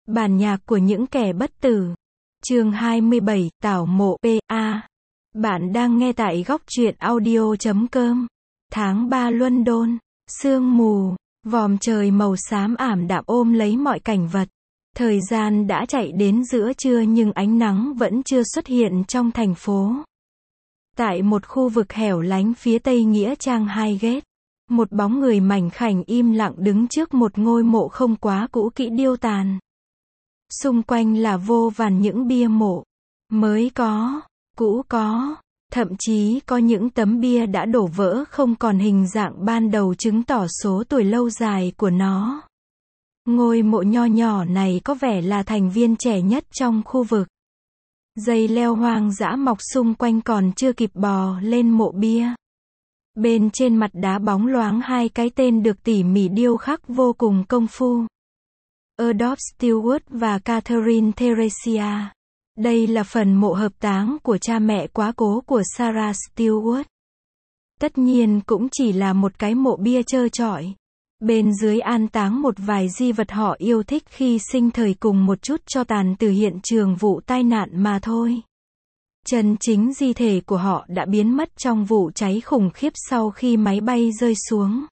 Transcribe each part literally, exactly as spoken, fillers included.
Bản nhạc của những kẻ bất tử. Chương hai mươi bảy, Tảo mộ pê a. Bạn đang nghe tại góc truyện audio chấm com. Tháng ba London, sương mù, vòm trời màu xám ảm đạm ôm lấy mọi cảnh vật. Thời gian đã chạy đến giữa trưa nhưng ánh nắng vẫn chưa xuất hiện trong thành phố. Tại một khu vực hẻo lánh phía tây nghĩa trang Highgate, một bóng người mảnh khảnh im lặng đứng trước một ngôi mộ không quá cũ kỹ điêu tàn. Xung quanh là vô vàn những bia mộ, mới có, cũ có, thậm chí có những tấm bia đã đổ vỡ không còn hình dạng ban đầu chứng tỏ số tuổi lâu dài của nó. Ngôi mộ nho nhỏ này có vẻ là thành viên trẻ nhất trong khu vực. Dây leo hoang dã mọc xung quanh còn chưa kịp bò lên mộ bia. Bên trên mặt đá bóng loáng hai cái tên được tỉ mỉ điêu khắc vô cùng công phu. Adolf Stewart và Catherine Theresia. Đây là phần mộ hợp táng của cha mẹ quá cố của Sarah Stewart. Tất nhiên cũng chỉ là một cái mộ bia trơ trọi. Bên dưới an táng một vài di vật họ yêu thích khi sinh thời cùng một chút tro tàn từ hiện trường vụ tai nạn mà thôi. Chân chính di thể của họ đã biến mất trong vụ cháy khủng khiếp sau khi máy bay rơi xuống.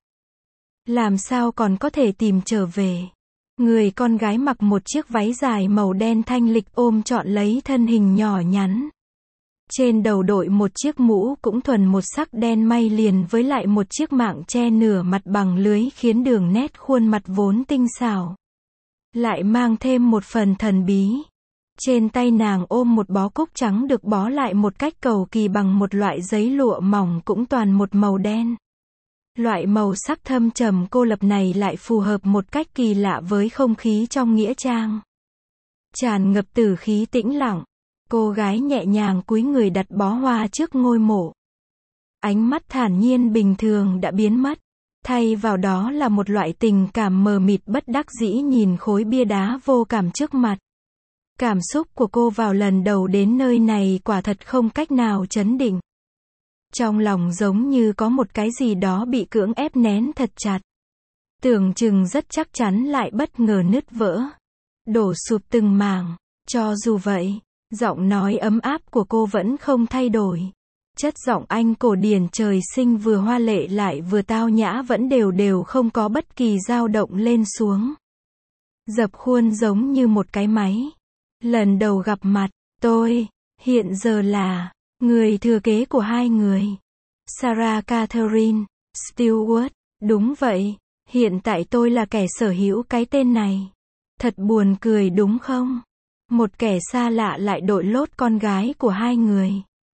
Làm sao còn có thể tìm trở về? Người con gái mặc một chiếc váy dài màu đen thanh lịch ôm trọn lấy thân hình nhỏ nhắn. Trên đầu đội một chiếc mũ cũng thuần một sắc đen may liền với lại một chiếc mạng che nửa mặt bằng lưới khiến đường nét khuôn mặt vốn tinh xảo lại mang thêm một phần thần bí. Trên tay nàng ôm một bó cúc trắng được bó lại một cách cầu kỳ bằng một loại giấy lụa mỏng cũng toàn một màu đen. Loại màu sắc thâm trầm cô lập này lại phù hợp một cách kỳ lạ với không khí trong nghĩa trang. Tràn ngập tử khí tĩnh lặng, cô gái nhẹ nhàng cúi người đặt bó hoa trước ngôi mộ. Ánh mắt thản nhiên bình thường đã biến mất, thay vào đó là một loại tình cảm mờ mịt bất đắc dĩ nhìn khối bia đá vô cảm trước mặt. Cảm xúc của cô vào lần đầu đến nơi này quả thật không cách nào trấn định. Trong lòng giống như có một cái gì đó bị cưỡng ép nén thật chặt. Tưởng chừng rất chắc chắn lại bất ngờ nứt vỡ. Đổ sụp từng mảng. Cho dù vậy, giọng nói ấm áp của cô vẫn không thay đổi. Chất giọng Anh cổ điển trời sinh vừa hoa lệ lại vừa tao nhã vẫn đều đều không có bất kỳ dao động lên xuống. Dập khuôn giống như một cái máy. Lần đầu gặp mặt, tôi, hiện giờ là người thừa kế của hai người. Sarah Catherine Stewart. Đúng vậy, hiện tại tôi là kẻ sở hữu cái tên này. Thật buồn cười đúng không? Một kẻ xa lạ lại đội lốt con gái của hai người.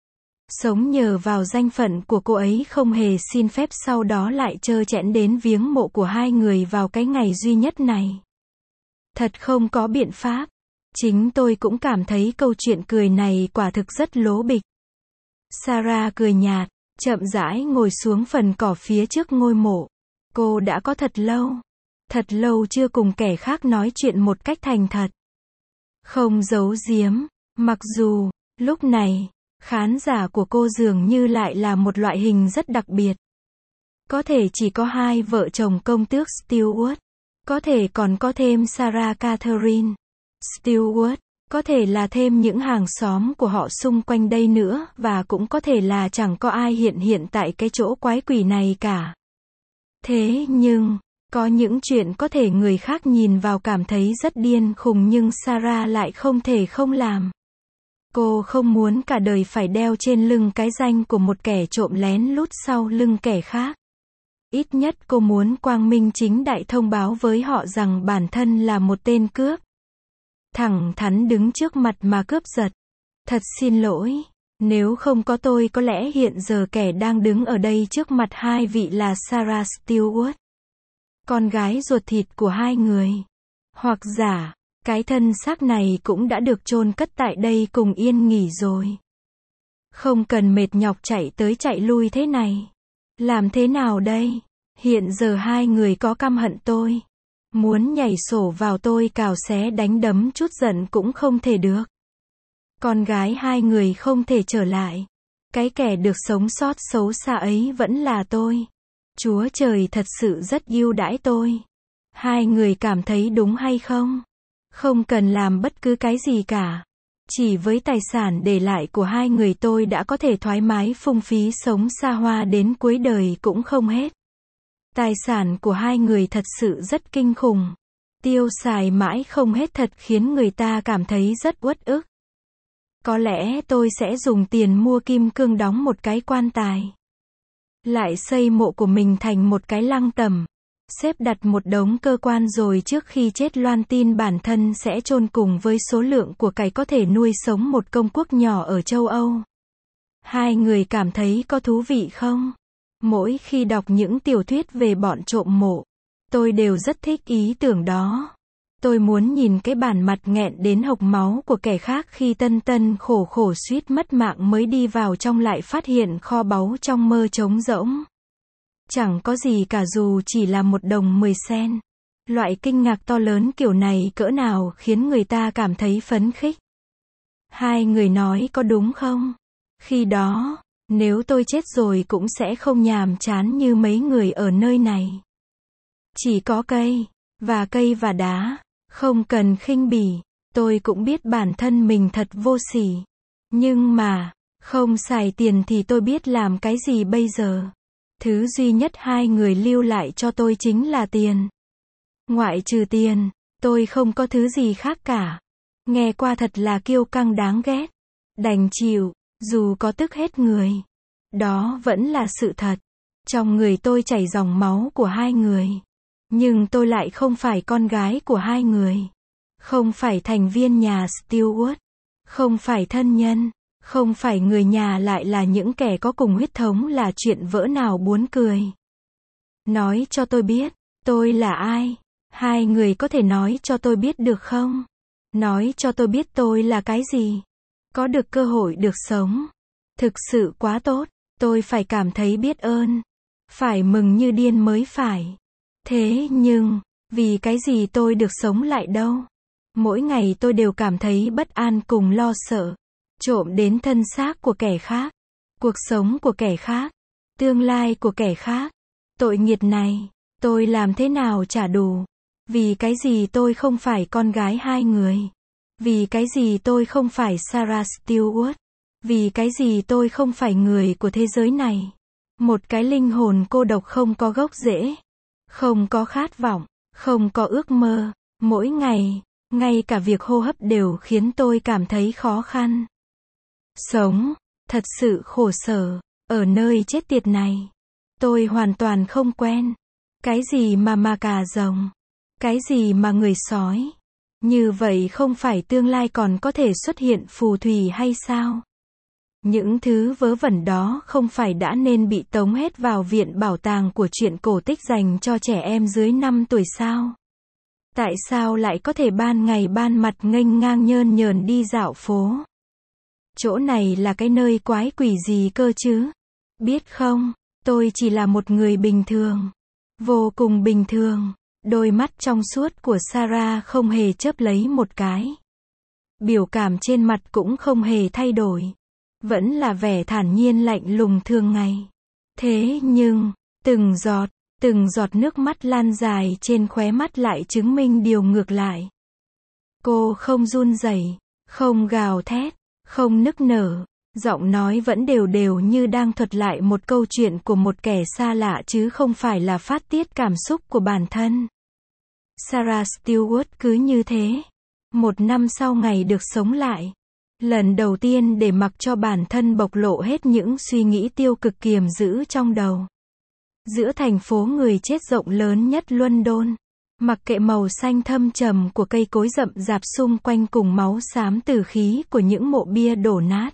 Sống nhờ vào danh phận của cô ấy không hề xin phép sau đó lại trơ trẽn đến viếng mộ của hai người vào cái ngày duy nhất này. Thật không có biện pháp. Chính tôi cũng cảm thấy câu chuyện cười này quả thực rất lố bịch. Sarah cười nhạt, chậm rãi ngồi xuống phần cỏ phía trước ngôi mộ. Cô đã có thật lâu, thật lâu chưa cùng kẻ khác nói chuyện một cách thành thật. Không giấu giếm, mặc dù, lúc này, khán giả của cô dường như lại là một loại hình rất đặc biệt. Có thể chỉ có hai vợ chồng công tước Stewart, có thể còn có thêm Sarah Catherine Stewart, có thể là thêm những hàng xóm của họ xung quanh đây nữa, và cũng có thể là chẳng có ai hiện hiện tại cái chỗ quái quỷ này cả. Thế nhưng, có những chuyện có thể người khác nhìn vào cảm thấy rất điên khùng nhưng Sarah lại không thể không làm. Cô không muốn cả đời phải đeo trên lưng cái danh của một kẻ trộm lén lút sau lưng kẻ khác. Ít nhất cô muốn quang minh chính đại thông báo với họ rằng bản thân là một tên cướp. Thẳng thắn đứng trước mặt mà cướp giật. Thật xin lỗi, nếu không có tôi có lẽ hiện giờ kẻ đang đứng ở đây trước mặt hai vị là Sarah Stewart, con gái ruột thịt của hai người. Hoặc giả, cái thân xác này cũng đã được chôn cất tại đây cùng yên nghỉ rồi. Không cần mệt nhọc chạy tới chạy lui thế này. Làm thế nào đây? Hiện giờ hai người có căm hận tôi. Muốn nhảy sổ vào tôi cào xé đánh đấm chút giận cũng không thể được. Con gái hai người không thể trở lại. Cái kẻ được sống sót xấu xa ấy vẫn là tôi. Chúa trời thật sự rất ưu đãi tôi. Hai người cảm thấy đúng hay không? Không cần làm bất cứ cái gì cả. Chỉ với tài sản để lại của hai người tôi đã có thể thoải mái phung phí sống xa hoa đến cuối đời cũng không hết. Tài sản của hai người thật sự rất kinh khủng. Tiêu xài mãi không hết thật khiến người ta cảm thấy rất uất ức. Có lẽ tôi sẽ dùng tiền mua kim cương đóng một cái quan tài. Lại xây mộ của mình thành một cái lăng tẩm. Xếp đặt một đống cơ quan rồi trước khi chết loan tin bản thân sẽ chôn cùng với số lượng của cải có thể nuôi sống một công quốc nhỏ ở châu Âu. Hai người cảm thấy có thú vị không? Mỗi khi đọc những tiểu thuyết về bọn trộm mộ, tôi đều rất thích ý tưởng đó. Tôi muốn nhìn cái bản mặt nghẹn đến hộc máu của kẻ khác khi tân tân khổ khổ suýt mất mạng mới đi vào trong lại phát hiện kho báu trong mơ trống rỗng. Chẳng có gì cả dù chỉ là một đồng mười sen. Loại kinh ngạc to lớn kiểu này cỡ nào khiến người ta cảm thấy phấn khích. Hai người nói có đúng không? Khi đó, nếu tôi chết rồi cũng sẽ không nhàm chán như mấy người ở nơi này. Chỉ có cây, và cây và đá, không cần khinh bỉ. Tôi cũng biết bản thân mình thật vô sỉ. Nhưng mà, không xài tiền thì tôi biết làm cái gì bây giờ? Thứ duy nhất hai người lưu lại cho tôi chính là tiền. Ngoại trừ tiền, tôi không có thứ gì khác cả. Nghe qua thật là kiêu căng đáng ghét. Đành chịu, dù có tức hết người. Đó vẫn là sự thật. Trong người tôi chảy dòng máu của hai người. Nhưng tôi lại không phải con gái của hai người. Không phải thành viên nhà Stewart. Không phải thân nhân. Không phải người nhà lại là những kẻ có cùng huyết thống là chuyện vỡ nào buồn cười. Nói cho tôi biết, tôi là ai? Hai người có thể nói cho tôi biết được không? Nói cho tôi biết tôi là cái gì? Có được cơ hội được sống. Thực sự quá tốt, tôi phải cảm thấy biết ơn. Phải mừng như điên mới phải. Thế nhưng, vì cái gì tôi được sống lại đâu? Mỗi ngày tôi đều cảm thấy bất an cùng lo sợ. Trộm đến thân xác của kẻ khác. Cuộc sống của kẻ khác. Tương lai của kẻ khác. Tội nghiệt này, tôi làm thế nào trả đủ? Vì cái gì tôi không phải con gái hai người? Vì cái gì tôi không phải Sarah Stewart? Vì cái gì tôi không phải người của thế giới này? Một cái linh hồn cô độc không có gốc rễ. Không có khát vọng. Không có ước mơ. Mỗi ngày, ngay cả việc hô hấp đều khiến tôi cảm thấy khó khăn. Sống, thật sự khổ sở, ở nơi chết tiệt này. Tôi hoàn toàn không quen. Cái gì mà ma cà rồng? Cái gì mà người sói? Như vậy không phải tương lai còn có thể xuất hiện phù thủy hay sao? Những thứ vớ vẩn đó không phải đã nên bị tống hết vào viện bảo tàng của truyện cổ tích dành cho trẻ em dưới năm tuổi sao? Tại sao lại có thể ban ngày ban mặt nghênh ngang nhơn nhởn đi dạo phố? Chỗ này là cái nơi quái quỷ gì cơ chứ? Biết không, tôi chỉ là một người bình thường. Vô cùng bình thường. Đôi mắt trong suốt của Sarah không hề chớp lấy một cái. Biểu cảm trên mặt cũng không hề thay đổi. Vẫn là vẻ thản nhiên lạnh lùng thường ngày. Thế nhưng, từng giọt, từng giọt nước mắt lan dài trên khóe mắt lại chứng minh điều ngược lại. Cô không run rẩy, không gào thét, không nức nở, giọng nói vẫn đều đều như đang thuật lại một câu chuyện của một kẻ xa lạ chứ không phải là phát tiết cảm xúc của bản thân. Sarah Stewart cứ như thế. Một năm sau ngày được sống lại. Lần đầu tiên để mặc cho bản thân bộc lộ hết những suy nghĩ tiêu cực kiềm giữ trong đầu. Giữa thành phố người chết rộng lớn nhất London. Mặc kệ màu xanh thâm trầm của cây cối rậm rạp xung quanh cùng máu xám tử khí của những mộ bia đổ nát.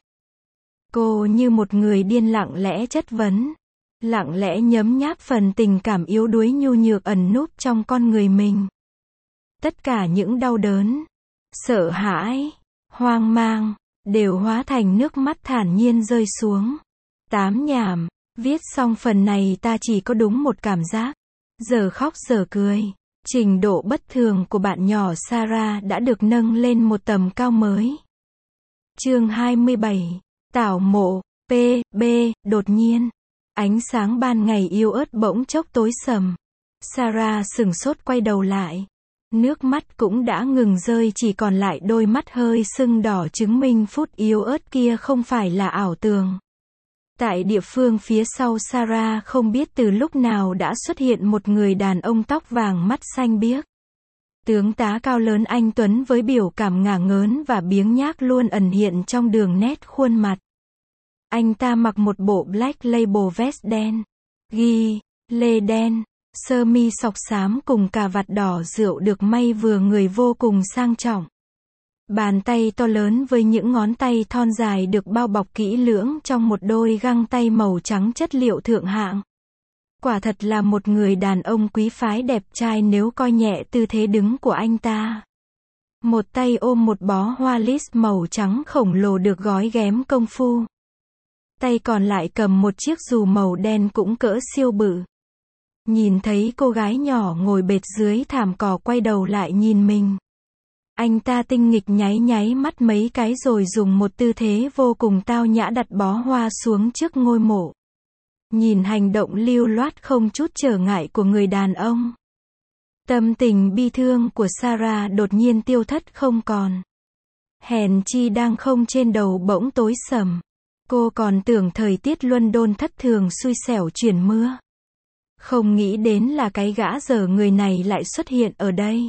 Cô như một người điên lặng lẽ chất vấn. Lặng lẽ nhấm nháp phần tình cảm yếu đuối nhu nhược ẩn núp trong con người mình. Tất cả những đau đớn, sợ hãi, hoang mang, đều hóa thành nước mắt thản nhiên rơi xuống. Tám nhảm, viết xong phần này ta chỉ có đúng một cảm giác. Giờ khóc giờ cười. Trình độ bất thường của bạn nhỏ Sarah đã được nâng lên một tầm cao mới. Chương hai mươi bảy. Tảo mộ, P, B, đột nhiên. Ánh sáng ban ngày yếu ớt bỗng chốc tối sầm. Sarah sửng sốt quay đầu lại. Nước mắt cũng đã ngừng rơi, chỉ còn lại đôi mắt hơi sưng đỏ chứng minh phút yếu ớt kia không phải là ảo tưởng. Tại địa phương phía sau Sarah không biết từ lúc nào đã xuất hiện một người đàn ông tóc vàng mắt xanh biếc. Tướng tá cao lớn anh tuấn với biểu cảm ngả ngớn và biếng nhác luôn ẩn hiện trong đường nét khuôn mặt. Anh ta mặc một bộ Black Label vest đen, ghi lê đen, sơ mi sọc xám cùng cà vạt đỏ rượu được may vừa người vô cùng sang trọng. Bàn tay to lớn với những ngón tay thon dài được bao bọc kỹ lưỡng trong một đôi găng tay màu trắng chất liệu thượng hạng. Quả thật là một người đàn ông quý phái đẹp trai nếu coi nhẹ tư thế đứng của anh ta. Một tay ôm một bó hoa lis màu trắng khổng lồ được gói ghém công phu. Tay còn lại cầm một chiếc dù màu đen cũng cỡ siêu bự. Nhìn thấy cô gái nhỏ ngồi bệt dưới thảm cỏ quay đầu lại nhìn mình. Anh ta tinh nghịch nháy nháy mắt mấy cái rồi dùng một tư thế vô cùng tao nhã đặt bó hoa xuống trước ngôi mộ. Nhìn hành động lưu loát không chút trở ngại của người đàn ông. Tâm tình bi thương của Sarah đột nhiên tiêu thất không còn. Hèn chi đang không trên đầu bỗng tối sầm. Cô còn tưởng thời tiết London thất thường xui xẻo chuyển mưa. Không nghĩ đến là cái gã dở người này lại xuất hiện ở đây.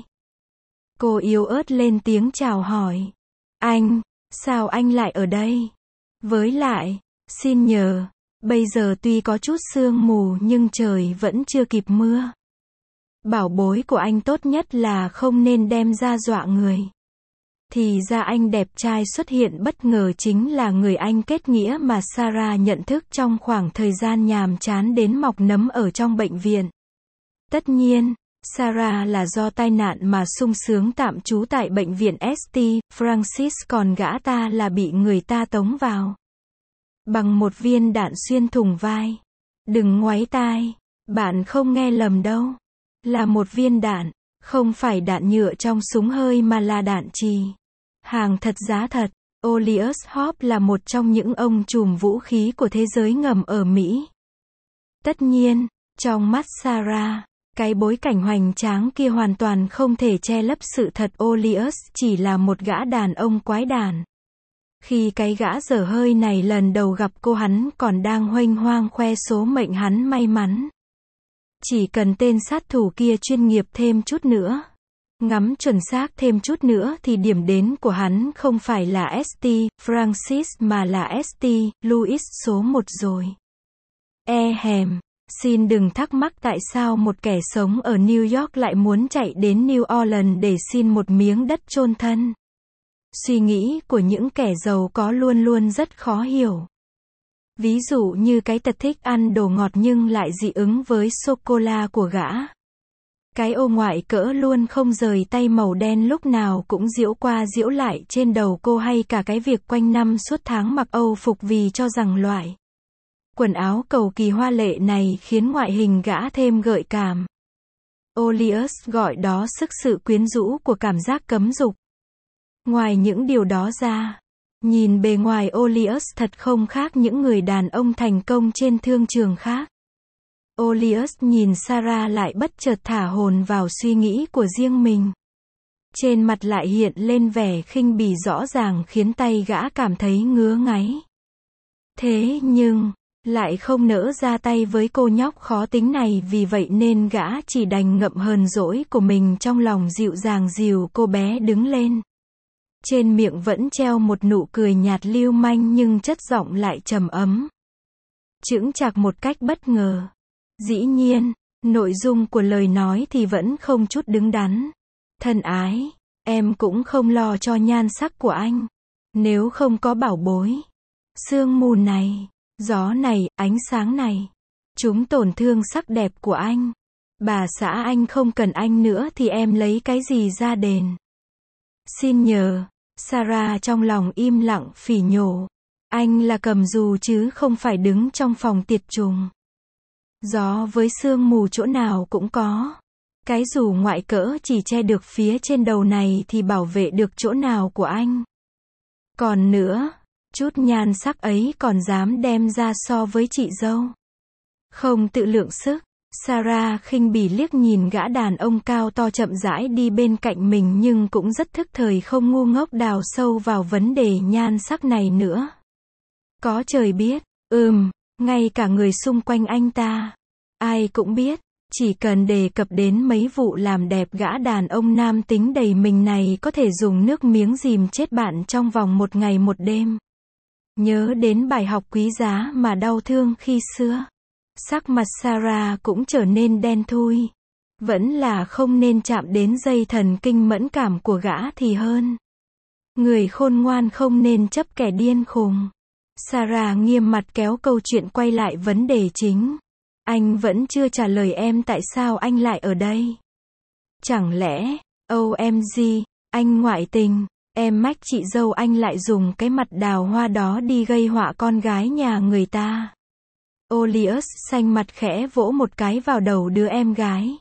Cô yếu ớt lên tiếng chào hỏi. Anh, sao anh lại ở đây? Với lại, xin nhờ, bây giờ tuy có chút sương mù nhưng trời vẫn chưa kịp mưa. Bảo bối của anh tốt nhất là không nên đem ra dọa người. Thì ra anh đẹp trai xuất hiện bất ngờ chính là người anh kết nghĩa mà Sarah nhận thức trong khoảng thời gian nhàm chán đến mọc nấm ở trong bệnh viện. Tất nhiên, Sarah là do tai nạn mà sung sướng tạm trú tại bệnh viện ét tê Francis, còn gã ta là bị người ta tống vào bằng một viên đạn xuyên thủng vai. Đừng ngoáy tai, bạn không nghe lầm đâu. Là một viên đạn, không phải đạn nhựa trong súng hơi mà là đạn chì. Hàng thật giá thật, Olius Hope là một trong những ông trùm vũ khí của thế giới ngầm ở Mỹ. Tất nhiên, trong mắt Sarah, cái bối cảnh hoành tráng kia hoàn toàn không thể che lấp sự thật Olius chỉ là một gã đàn ông quái đản. Khi cái gã dở hơi này lần đầu gặp cô hắn còn đang huênh hoang khoe số mệnh hắn may mắn. Chỉ cần tên sát thủ kia chuyên nghiệp thêm chút nữa, ngắm chuẩn xác thêm chút nữa thì điểm đến của hắn không phải là ét tê Francis mà là ét tê Louis số một rồi. E hèm, xin đừng thắc mắc tại sao một kẻ sống ở New York lại muốn chạy đến New Orleans để xin một miếng đất chôn thân. Suy nghĩ của những kẻ giàu có luôn luôn rất khó hiểu. Ví dụ như cái tật thích ăn đồ ngọt nhưng lại dị ứng với sô-cô-la của gã. Cái ô ngoại cỡ luôn không rời tay màu đen lúc nào cũng giễu qua giễu lại trên đầu cô, hay cả cái việc quanh năm suốt tháng mặc Âu phục vì cho rằng loại quần áo cầu kỳ hoa lệ này khiến ngoại hình gã thêm gợi cảm. Olius gọi đó sức sự quyến rũ của cảm giác cấm dục. Ngoài những điều đó ra, nhìn bề ngoài Olius thật không khác những người đàn ông thành công trên thương trường khác. Olius nhìn Sarah lại bất chợt thả hồn vào suy nghĩ của riêng mình. Trên mặt lại hiện lên vẻ khinh bỉ rõ ràng khiến tay gã cảm thấy ngứa ngáy. Thế nhưng, lại không nỡ ra tay với cô nhóc khó tính này, vì vậy nên gã chỉ đành ngậm hờn dỗi của mình trong lòng, dịu dàng dìu cô bé đứng lên. Trên miệng vẫn treo một nụ cười nhạt lưu manh nhưng chất giọng lại trầm ấm. Chững chạc một cách bất ngờ. Dĩ nhiên, nội dung của lời nói thì vẫn không chút đứng đắn. Thân ái, em cũng không lo cho nhan sắc của anh. Nếu không có bảo bối, sương mù này, gió này, ánh sáng này, chúng tổn thương sắc đẹp của anh. Bà xã anh không cần anh nữa thì em lấy cái gì ra đền? Xin nhờ, Sarah trong lòng im lặng phỉ nhổ. Anh là cầm dù chứ không phải đứng trong phòng tiệt trùng. Gió với sương mù chỗ nào cũng có. Cái dù ngoại cỡ chỉ che được phía trên đầu này thì bảo vệ được chỗ nào của anh? Còn nữa, chút nhan sắc ấy còn dám đem ra so với chị dâu. Không tự lượng sức, Sarah khinh bỉ liếc nhìn gã đàn ông cao to chậm rãi đi bên cạnh mình nhưng cũng rất thức thời không ngu ngốc đào sâu vào vấn đề nhan sắc này nữa. Có trời biết, ừm, ngay cả người xung quanh anh ta. Ai cũng biết, chỉ cần đề cập đến mấy vụ làm đẹp gã đàn ông nam tính đầy mình này có thể dùng nước miếng dìm chết bạn trong vòng một ngày một đêm. Nhớ đến bài học quý giá mà đau thương khi xưa. Sắc mặt Sarah cũng trở nên đen thui. Vẫn là không nên chạm đến dây thần kinh mẫn cảm của gã thì hơn. Người khôn ngoan không nên chấp kẻ điên khùng. Sarah nghiêm mặt kéo câu chuyện quay lại vấn đề chính. Anh vẫn chưa trả lời em tại sao anh lại ở đây. Chẳng lẽ, ô em giê, anh ngoại tình, em mách chị dâu anh lại dùng cái mặt đào hoa đó đi gây họa con gái nhà người ta. Olius xanh mặt khẽ vỗ một cái vào đầu đứa em gái.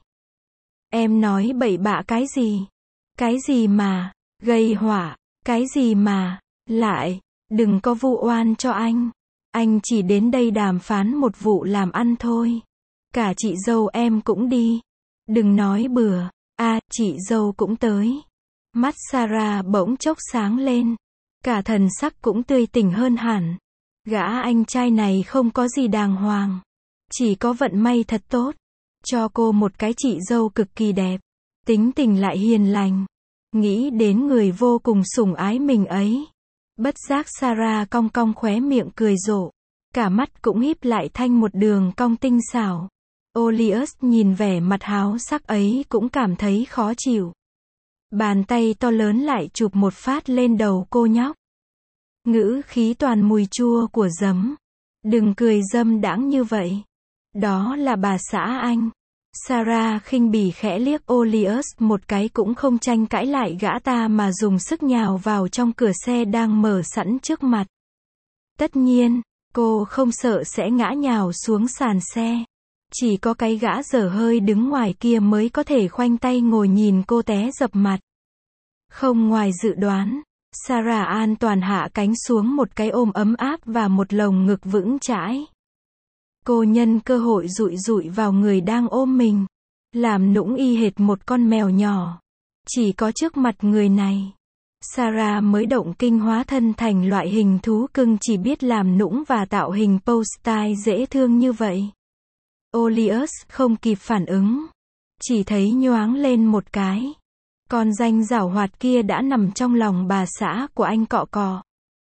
Em nói bậy bạ cái gì? Cái gì mà, gây họa, cái gì mà, lại, đừng có vu oan cho anh. Anh chỉ đến đây đàm phán một vụ làm ăn thôi. Cả chị dâu em cũng đi. Đừng nói bừa, à, chị dâu cũng tới. Mắt Sarah bỗng chốc sáng lên. Cả thần sắc cũng tươi tỉnh hơn hẳn. Gã anh trai này không có gì đàng hoàng. Chỉ có vận may thật tốt. Cho cô một cái chị dâu cực kỳ đẹp. Tính tình lại hiền lành. Nghĩ đến người vô cùng sủng ái mình ấy. Bất giác Sarah cong cong khóe miệng cười rộ. Cả mắt cũng híp lại thành một đường cong tinh xảo. Olius nhìn vẻ mặt háo sắc ấy cũng cảm thấy khó chịu. Bàn tay to lớn lại chụp một phát lên đầu cô nhóc. Ngữ khí toàn mùi chua của giấm. Đừng cười dâm đãng như vậy. Đó là bà xã anh. Sarah khinh bỉ khẽ liếc Olius một cái cũng không tranh cãi lại gã ta mà dùng sức nhào vào trong cửa xe đang mở sẵn trước mặt. Tất nhiên, cô không sợ sẽ ngã nhào xuống sàn xe. Chỉ có cái gã dở hơi đứng ngoài kia mới có thể khoanh tay ngồi nhìn cô té dập mặt. Không ngoài dự đoán, Sarah an toàn hạ cánh xuống một cái ôm ấm áp và một lồng ngực vững chãi. Cô nhân cơ hội dụi dụi vào người đang ôm mình. Làm nũng y hệt một con mèo nhỏ. Chỉ có trước mặt người này, Sarah mới động kinh hóa thân thành loại hình thú cưng chỉ biết làm nũng và tạo hình pose style dễ thương như vậy. Olius không kịp phản ứng. Chỉ thấy nhoáng lên một cái. Con danh giảo hoạt kia đã nằm trong lòng bà xã của anh cọ cọ.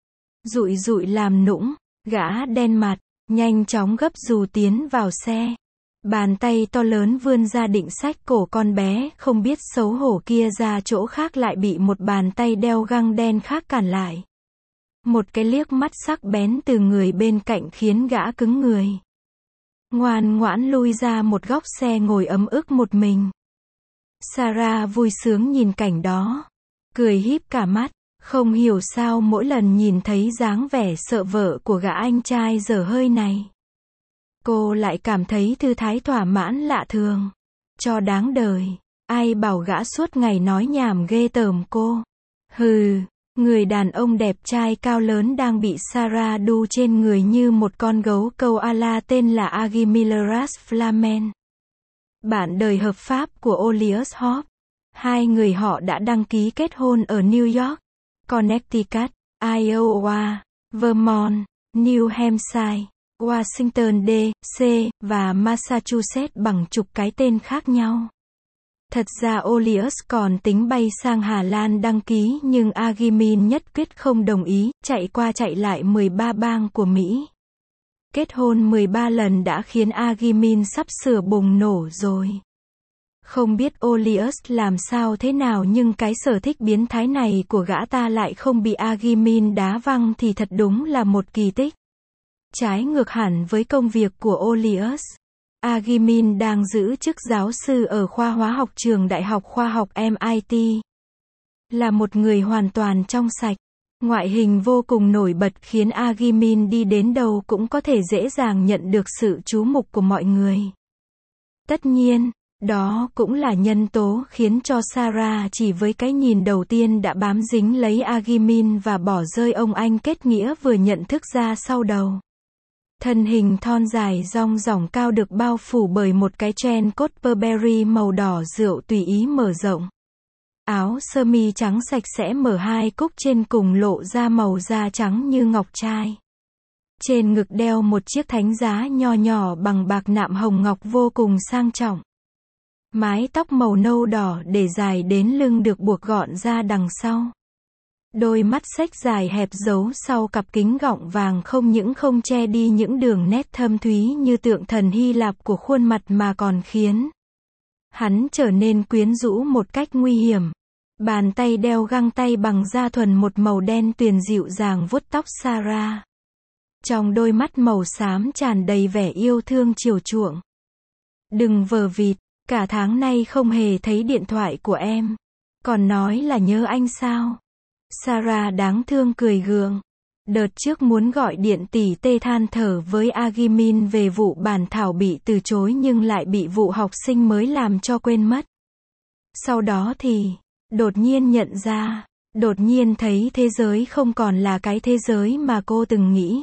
Dụi dụi làm nũng, gã đen mặt, nhanh chóng gấp dù tiến vào xe. Bàn tay to lớn vươn ra định xách cổ con bé không biết xấu hổ kia ra chỗ khác lại bị một bàn tay đeo găng đen khác cản lại. Một cái liếc mắt sắc bén từ người bên cạnh khiến gã cứng người. Ngoan ngoãn lui ra một góc xe ngồi ấm ức một mình. Sarah vui sướng nhìn cảnh đó. Cười híp cả mắt. Không hiểu sao mỗi lần nhìn thấy dáng vẻ sợ vợ của gã anh trai dở hơi này, cô lại cảm thấy thư thái thỏa mãn lạ thường. Cho đáng đời. Ai bảo gã suốt ngày nói nhảm ghê tởm cô. Hừ, người đàn ông đẹp trai cao lớn đang bị Sarah đu trên người như một con gấu câu ala tên là Agimileras Flamen. Bạn đời hợp pháp của Olius Hope. Hai người họ đã đăng ký kết hôn ở New York, Connecticut, Iowa, Vermont, New Hampshire, Washington D C và Massachusetts bằng chục cái tên khác nhau. Thật ra Olius còn tính bay sang Hà Lan đăng ký nhưng Agimin nhất quyết không đồng ý, chạy qua chạy lại mười ba bang của Mỹ. Kết hôn mười ba lần đã khiến Agimin sắp sửa bùng nổ rồi. Không biết Olius làm sao thế nào nhưng cái sở thích biến thái này của gã ta lại không bị Agimin đá văng thì thật đúng là một kỳ tích. Trái ngược hẳn với công việc của Olius, Agimin đang giữ chức giáo sư ở khoa hóa học trường Đại học Khoa học em i tê. Là một người hoàn toàn trong sạch. Ngoại hình vô cùng nổi bật khiến Agimin đi đến đâu cũng có thể dễ dàng nhận được sự chú mục của mọi người. Tất nhiên, đó cũng là nhân tố khiến cho Sarah chỉ với cái nhìn đầu tiên đã bám dính lấy Agimin và bỏ rơi ông anh kết nghĩa vừa nhận thức ra sau đầu. Thân hình thon dài rong ròng cao được bao phủ bởi một cái trench coat Burberry màu đỏ rượu tùy ý mở rộng. Áo sơ mi trắng sạch sẽ mở hai cúc trên cùng lộ ra màu da trắng như ngọc trai. Trên ngực đeo một chiếc thánh giá nho nhỏ bằng bạc nạm hồng ngọc vô cùng sang trọng. Mái tóc màu nâu đỏ để dài đến lưng được buộc gọn ra đằng sau. Đôi mắt xếch dài hẹp giấu sau cặp kính gọng vàng không những không che đi những đường nét thâm thúy như tượng thần Hy Lạp của khuôn mặt mà còn khiến hắn trở nên quyến rũ một cách nguy hiểm. Bàn tay đeo găng tay bằng da thuần một màu đen tuyền dịu dàng vuốt tóc Sarah. Trong đôi mắt màu xám tràn đầy vẻ yêu thương chiều chuộng. Đừng vờ vịt, cả tháng nay không hề thấy điện thoại của em. Còn nói là nhớ anh sao? Sarah đáng thương cười gượng. Đợt trước muốn gọi điện tỉ tê than thở với Agimin về vụ bản thảo bị từ chối nhưng lại bị vụ học sinh mới làm cho quên mất. Sau đó thì, đột nhiên nhận ra, đột nhiên thấy thế giới không còn là cái thế giới mà cô từng nghĩ.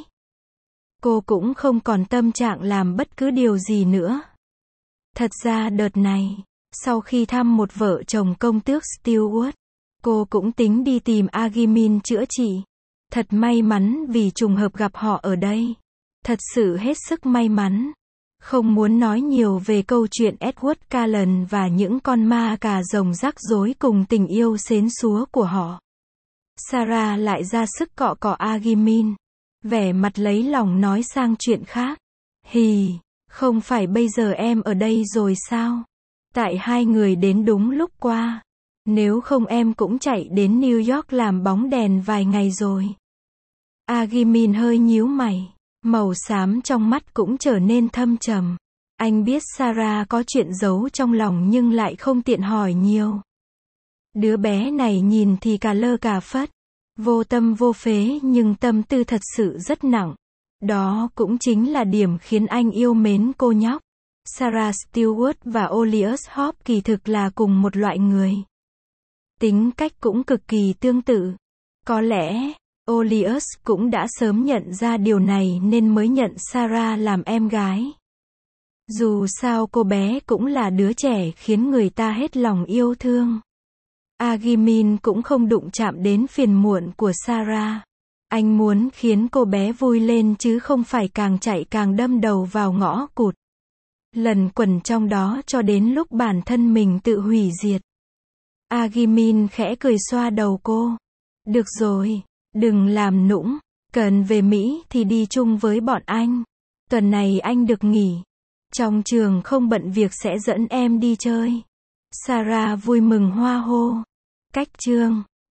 Cô cũng không còn tâm trạng làm bất cứ điều gì nữa. Thật ra đợt này, sau khi thăm một vợ chồng công tước Stewart, cô cũng tính đi tìm Agimin chữa trị. Thật may mắn vì trùng hợp gặp họ ở đây. Thật sự hết sức may mắn. Không muốn nói nhiều về câu chuyện Edward Cullen và những con ma cà rồng rắc rối cùng tình yêu xến xúa của họ. Sarah lại ra sức cọ cọ Agimin. Vẻ mặt lấy lòng nói sang chuyện khác. Hì, không phải bây giờ em ở đây rồi sao? Tại hai người đến đúng lúc qua. Nếu không em cũng chạy đến New York làm bóng đèn vài ngày rồi. Agimin hơi nhíu mày. Màu xám trong mắt cũng trở nên thâm trầm. Anh biết Sarah có chuyện giấu trong lòng nhưng lại không tiện hỏi nhiều. Đứa bé này nhìn thì cà lơ cà phất. Vô tâm vô phế nhưng tâm tư thật sự rất nặng. Đó cũng chính là điểm khiến anh yêu mến cô nhóc. Sarah Stewart và Olius Hope kỳ thực là cùng một loại người. Tính cách cũng cực kỳ tương tự. Có lẽ, Olius cũng đã sớm nhận ra điều này nên mới nhận Sarah làm em gái. Dù sao cô bé cũng là đứa trẻ khiến người ta hết lòng yêu thương. Agimin cũng không đụng chạm đến phiền muộn của Sarah. Anh muốn khiến cô bé vui lên chứ không phải càng chạy càng đâm đầu vào ngõ cụt. Lần quẩn trong đó cho đến lúc bản thân mình tự hủy diệt. Agimin khẽ cười xoa đầu cô. Được rồi, đừng làm nũng. Cần về Mỹ thì đi chung với bọn anh. Tuần này anh được nghỉ. Trong trường không bận việc sẽ dẫn em đi chơi. Sarah vui mừng hoa hô. Cách chương